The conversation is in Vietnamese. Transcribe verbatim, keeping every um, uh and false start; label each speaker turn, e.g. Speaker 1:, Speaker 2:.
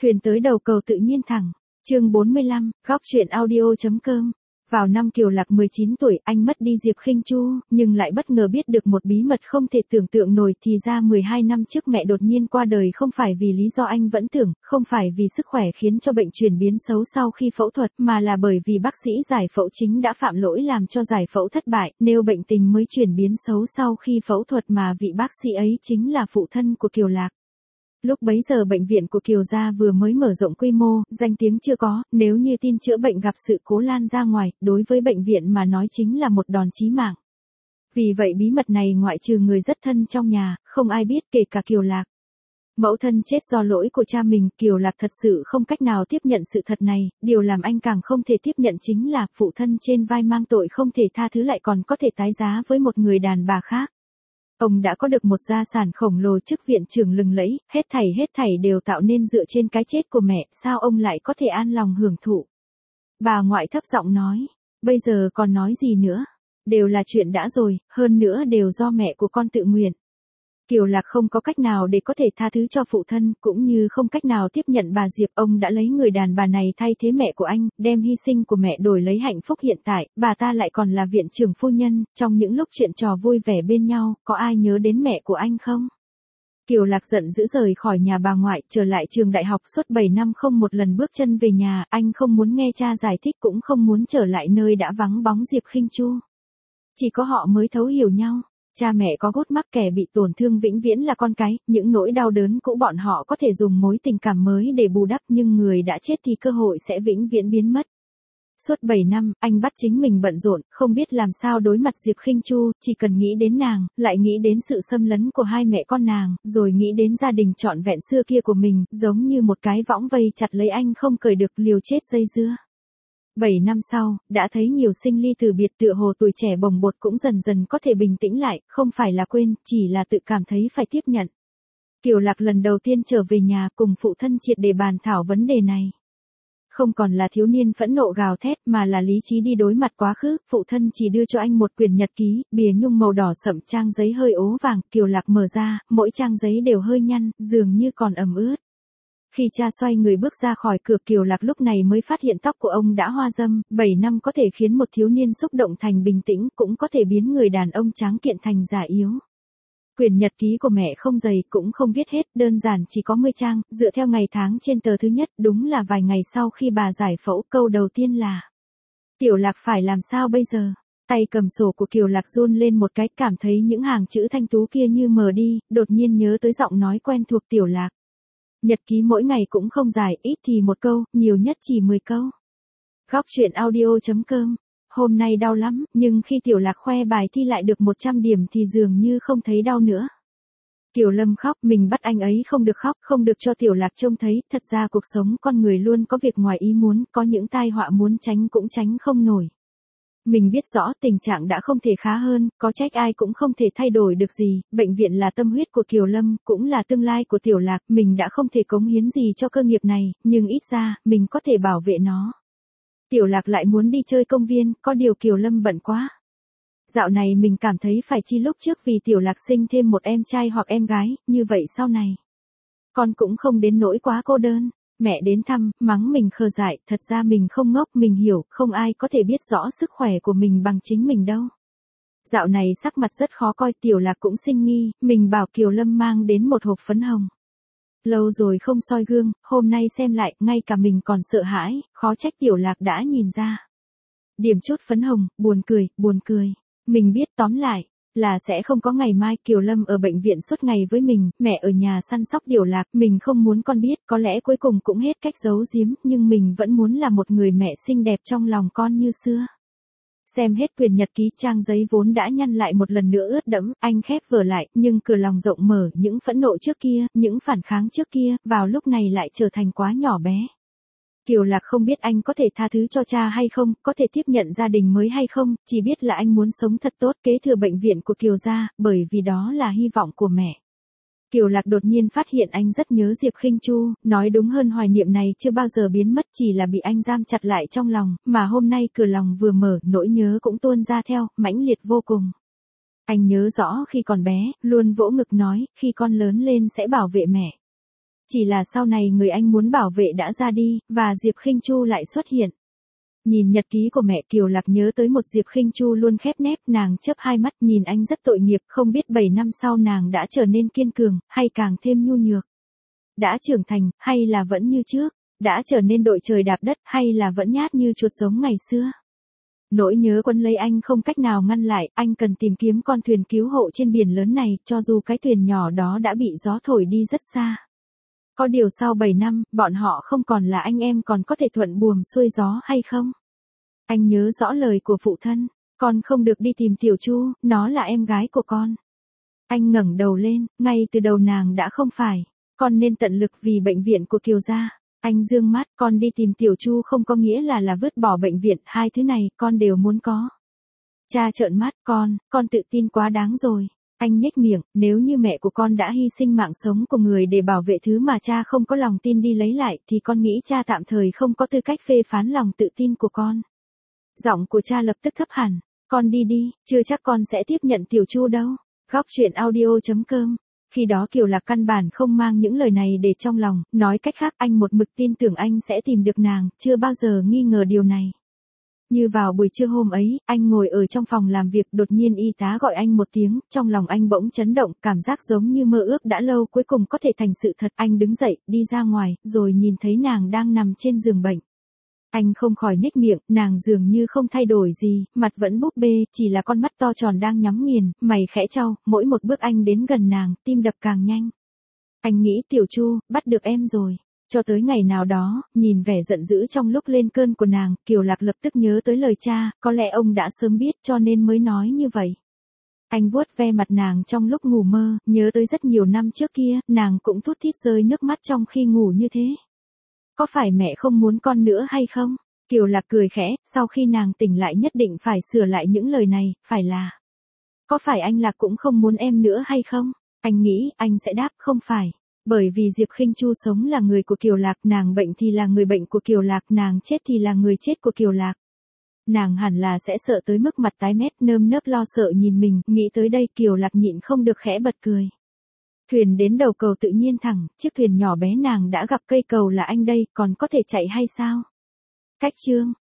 Speaker 1: Thuyền tới đầu cầu tự nhiên thẳng. Chương bốn mươi lăm, góc truyện audio chấm com. Vào năm Kiều Lạc mười chín tuổi, anh mất đi Diệp Khinh Chu, nhưng lại bất ngờ biết được một bí mật không thể tưởng tượng nổi, thì ra mười hai năm trước mẹ đột nhiên qua đời không phải vì lý do anh vẫn tưởng, không phải vì sức khỏe khiến cho bệnh chuyển biến xấu sau khi phẫu thuật, mà là bởi vì bác sĩ giải phẫu chính đã phạm lỗi làm cho giải phẫu thất bại, nên bệnh tình mới chuyển biến xấu sau khi phẫu thuật, mà vị bác sĩ ấy chính là phụ thân của Kiều Lạc. Lúc bấy giờ bệnh viện của Kiều gia vừa mới mở rộng quy mô, danh tiếng chưa có, nếu như tin chữa bệnh gặp sự cố lan ra ngoài, đối với bệnh viện mà nói chính là một đòn chí mạng. Vì vậy bí mật này ngoại trừ người rất thân trong nhà, không ai biết, kể cả Kiều Lạc. Mẫu thân chết do lỗi của cha mình, Kiều Lạc thật sự không cách nào tiếp nhận sự thật này, điều làm anh càng không thể tiếp nhận chính là phụ thân trên vai mang tội không thể tha thứ lại còn có thể tái giá với một người đàn bà khác. Ông đã có được một gia sản khổng lồ, chức viện trưởng lừng lẫy, hết thảy hết thảy đều tạo nên dựa trên cái chết của mẹ, sao ông lại có thể an lòng hưởng thụ? Bà ngoại thấp giọng nói, bây giờ còn nói gì nữa? Đều là chuyện đã rồi, hơn nữa đều do mẹ của con tự nguyện. Kiều Lạc không có cách nào để có thể tha thứ cho phụ thân, cũng như không cách nào tiếp nhận bà Diệp. Ông đã lấy người đàn bà này thay thế mẹ của anh, đem hy sinh của mẹ đổi lấy hạnh phúc hiện tại, bà ta lại còn là viện trưởng phu nhân, trong những lúc chuyện trò vui vẻ bên nhau, có ai nhớ đến mẹ của anh không? Kiều Lạc giận dữ rời khỏi nhà bà ngoại, trở lại trường đại học, suốt bảy năm không một lần bước chân về nhà, anh không muốn nghe cha giải thích, cũng không muốn trở lại nơi đã vắng bóng Diệp Khinh Chu. Chỉ có họ mới thấu hiểu nhau. Cha mẹ có gút mắc, kẻ bị tổn thương vĩnh viễn là con cái, những nỗi đau đớn cũ bọn họ có thể dùng mối tình cảm mới để bù đắp, nhưng người đã chết thì cơ hội sẽ vĩnh viễn biến mất. Suốt bảy năm, anh bắt chính mình bận rộn, không biết làm sao đối mặt Diệp Khinh Chu, chỉ cần nghĩ đến nàng, lại nghĩ đến sự xâm lấn của hai mẹ con nàng, rồi nghĩ đến gia đình trọn vẹn xưa kia của mình, giống như một cái võng vây chặt lấy anh không cởi được, liều chết dây dưa. Bảy năm sau, đã thấy nhiều sinh ly từ biệt, tựa hồ tuổi trẻ bồng bột cũng dần dần có thể bình tĩnh lại, không phải là quên, chỉ là tự cảm thấy phải tiếp nhận. Kiều Lạc lần đầu tiên trở về nhà cùng phụ thân triệt để bàn thảo vấn đề này. Không còn là thiếu niên phẫn nộ gào thét mà là lý trí đi đối mặt quá khứ, phụ thân chỉ đưa cho anh một quyển nhật ký, bìa nhung màu đỏ sậm, trang giấy hơi ố vàng, Kiều Lạc mở ra, mỗi trang giấy đều hơi nhăn, dường như còn ẩm ướt. Khi cha xoay người bước ra khỏi cửa, Kiều Lạc lúc này mới phát hiện tóc của ông đã hoa râm, bảy năm có thể khiến một thiếu niên xúc động thành bình tĩnh, cũng có thể biến người đàn ông tráng kiện thành già yếu. Quyển nhật ký của mẹ không dày, cũng không viết hết, đơn giản chỉ có mười trang, dựa theo ngày tháng trên tờ thứ nhất, đúng là vài ngày sau khi bà giải phẫu, câu đầu tiên là: Tiểu Lạc phải làm sao bây giờ? Tay cầm sổ của Kiều Lạc run lên một cái, cảm thấy những hàng chữ thanh tú kia như mờ đi, đột nhiên nhớ tới giọng nói quen thuộc Tiểu Lạc. Nhật ký mỗi ngày cũng không dài, ít thì một câu, nhiều nhất chỉ mười câu. Góc truyện audio chấm com. Hôm nay đau lắm, nhưng khi Tiểu Lạc khoe bài thi lại được một trăm điểm thì dường như không thấy đau nữa. Kiều Lâm khóc, mình bắt anh ấy không được khóc, không được cho Tiểu Lạc trông thấy, thật ra cuộc sống con người luôn có việc ngoài ý muốn, có những tai họa muốn tránh cũng tránh không nổi. Mình biết rõ tình trạng đã không thể khá hơn, có trách ai cũng không thể thay đổi được gì, bệnh viện là tâm huyết của Kiều Lâm, cũng là tương lai của Tiểu Lạc, mình đã không thể cống hiến gì cho cơ nghiệp này, nhưng ít ra, mình có thể bảo vệ nó. Tiểu Lạc lại muốn đi chơi công viên, có điều Kiều Lâm bận quá. Dạo này mình cảm thấy phải chi lúc trước vì Tiểu Lạc sinh thêm một em trai hoặc em gái, như vậy sau này con cũng không đến nỗi quá cô đơn. Mẹ đến thăm, mắng mình khờ dại, thật ra mình không ngốc, mình hiểu, không ai có thể biết rõ sức khỏe của mình bằng chính mình đâu. Dạo này sắc mặt rất khó coi, Tiểu Lạc cũng sinh nghi, mình bảo Kiều Lâm mang đến một hộp phấn hồng. Lâu rồi không soi gương, hôm nay xem lại, ngay cả mình còn sợ hãi, khó trách Tiểu Lạc đã nhìn ra. Điểm chút phấn hồng, buồn cười, buồn cười. Mình biết tóm lại là sẽ không có ngày mai. Kiều Lâm ở bệnh viện suốt ngày với mình, mẹ ở nhà săn sóc Tiểu Lạc, mình không muốn con biết, có lẽ cuối cùng cũng hết cách giấu giếm, nhưng mình vẫn muốn là một người mẹ xinh đẹp trong lòng con như xưa. Xem hết quyển nhật ký, trang giấy vốn đã nhăn lại một lần nữa ướt đẫm, anh khép vở lại, nhưng cửa lòng rộng mở, những phẫn nộ trước kia, những phản kháng trước kia, vào lúc này lại trở thành quá nhỏ bé. Kiều Lạc không biết anh có thể tha thứ cho cha hay không, có thể tiếp nhận gia đình mới hay không, chỉ biết là anh muốn sống thật tốt, kế thừa bệnh viện của Kiều gia, bởi vì đó là hy vọng của mẹ. Kiều Lạc đột nhiên phát hiện anh rất nhớ Diệp Khinh Chu, nói đúng hơn hoài niệm này chưa bao giờ biến mất, chỉ là bị anh giam chặt lại trong lòng, mà hôm nay cửa lòng vừa mở, nỗi nhớ cũng tuôn ra theo, mãnh liệt vô cùng. Anh nhớ rõ khi còn bé, luôn vỗ ngực nói, khi con lớn lên sẽ bảo vệ mẹ. chỉ là sau này người anh muốn bảo vệ đã ra đi, và Diệp Khinh Chu lại xuất hiện. Nhìn nhật ký của mẹ, Kiều Lạc nhớ tới một Diệp Khinh Chu luôn khép nép, nàng chớp hai mắt nhìn anh rất tội nghiệp, không biết bảy năm sau nàng đã trở nên kiên cường, hay càng thêm nhu nhược. Đã trưởng thành, hay là vẫn như trước, đã trở nên đội trời đạp đất, hay là vẫn nhát như chuột giống ngày xưa. Nỗi nhớ quấn lấy anh không cách nào ngăn lại, anh cần tìm kiếm con thuyền cứu hộ trên biển lớn này, cho dù cái thuyền nhỏ đó đã bị gió thổi đi rất xa. Có điều sau bảy năm, bọn họ không còn là anh em, còn có thể thuận buồm xuôi gió hay không? Anh nhớ rõ lời của phụ thân, con không được đi tìm Tiểu Chu, nó là em gái của con. Anh ngẩng đầu lên, ngay từ đầu nàng đã không phải, con nên tận lực vì bệnh viện của Kiều gia. Anh dương mắt, con đi tìm Tiểu Chu không có nghĩa là là vứt bỏ bệnh viện, hai thứ này con đều muốn có. Cha trợn mắt, con, con tự tin quá đáng rồi. Anh nhếch miệng, nếu như mẹ của con đã hy sinh mạng sống của người để bảo vệ thứ mà cha không có lòng tin đi lấy lại, thì con nghĩ cha tạm thời không có tư cách phê phán lòng tự tin của con. Giọng của cha lập tức thấp hẳn, con đi đi, chưa chắc con sẽ tiếp nhận Tiểu Chu đâu. Góc truyện audio chấm com. Khi đó Kiều Lạc căn bản không mang những lời này để trong lòng, nói cách khác anh một mực tin tưởng anh sẽ tìm được nàng, chưa bao giờ nghi ngờ điều này. Như vào buổi trưa hôm ấy, anh ngồi ở trong phòng làm việc, đột nhiên y tá gọi anh một tiếng, trong lòng anh bỗng chấn động, cảm giác giống như mơ ước đã lâu cuối cùng có thể thành sự thật. Anh đứng dậy, đi ra ngoài, rồi nhìn thấy nàng đang nằm trên giường bệnh. Anh không khỏi nhếch miệng, nàng dường như không thay đổi gì, mặt vẫn búp bê, chỉ là con mắt to tròn đang nhắm nghiền, mày khẽ chau, mỗi một bước anh đến gần nàng, tim đập càng nhanh. Anh nghĩ Tiểu Chu, bắt được em rồi. Cho tới ngày nào đó, nhìn vẻ giận dữ trong lúc lên cơn của nàng, Kiều Lạc lập tức nhớ tới lời cha, có lẽ ông đã sớm biết cho nên mới nói như vậy. Anh vuốt ve mặt nàng trong lúc ngủ mơ, nhớ tới rất nhiều năm trước kia, nàng cũng thút thít rơi nước mắt trong khi ngủ như thế. Có phải mẹ không muốn con nữa hay không? Kiều Lạc cười khẽ, sau khi nàng tỉnh lại nhất định phải sửa lại những lời này, phải là. Có phải anh Lạc cũng không muốn em nữa hay không? Anh nghĩ, anh sẽ đáp không phải. Bởi vì Diệp Khinh Chu sống là người của Kiều Lạc, nàng bệnh thì là người bệnh của Kiều Lạc, nàng chết thì là người chết của Kiều Lạc. Nàng hẳn là sẽ sợ tới mức mặt tái mét, nơm nớp lo sợ nhìn mình, nghĩ tới đây Kiều Lạc nhịn không được khẽ bật cười. Thuyền đến đầu cầu tự nhiên thẳng, chiếc thuyền nhỏ bé nàng đã gặp cây cầu là anh đây, còn có thể chạy hay sao? Cách chương